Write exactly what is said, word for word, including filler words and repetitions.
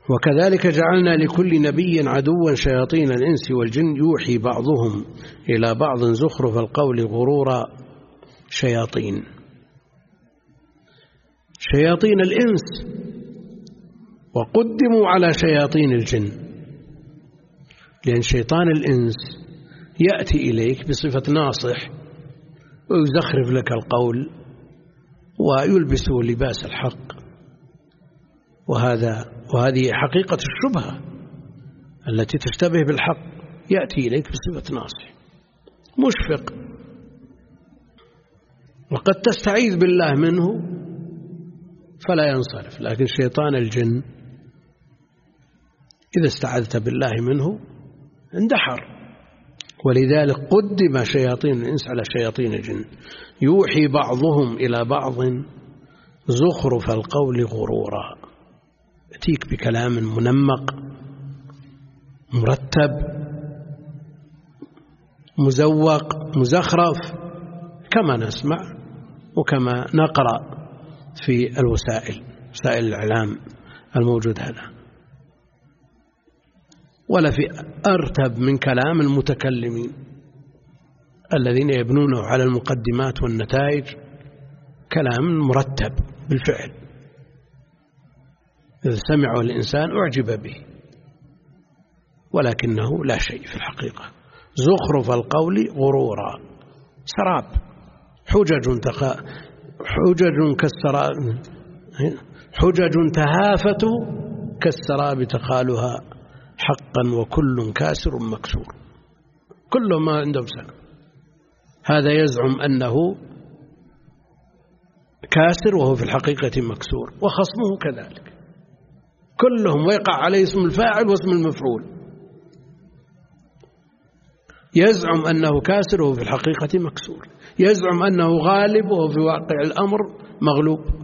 وكذلك جعلنا لكل نبي عدوا شياطين الإنس والجن يوحي بعضهم إلى بعض زخرف القول غرورا. شياطين شياطين الإنس وقدموا على شياطين الجن، لأن شيطان الإنس يأتي إليك بصفة ناصح ويزخرف لك القول ويلبسه لباس الحق، وهذا وهذه حقيقة الشبهة التي تشتبه بالحق. يأتي إليك بصفة ناصح مشفق، وقد تستعيذ بالله منه فلا ينصرف، لكن شيطان الجن إذا استعذت بالله منه اندحر. ولذلك قدم شياطين الإنس على شياطين الجن يوحي بعضهم إلى بعض زخرف القول غرورا، يأتيك بكلام منمق مرتب مزوق مزخرف كما نسمع وكما نقرأ في الوسائل وسائل الإعلام الموجود هنا، ولا في أرتب من كلام المتكلمين الذين يبنونه على المقدمات والنتائج، كلام مرتب بالفعل إذا سمعه الإنسان أعجب به، ولكنه لا شيء في الحقيقة. زخرف القول غرورا، سراب، حجج تخ... حجج كالسراب، حجج تهافت كالسراب تخالها حقا وكل كاسر مكسور. كل ما عندهم سنة، هذا يزعم أنه كاسر وهو في الحقيقة مكسور، وخصمه كذلك، كلهم ويقع عليه اسم الفاعل واسم المفعول. يزعم أنه كاسر وهو في الحقيقة مكسور، يزعم أنه غالب وهو في واقع الأمر مغلوب.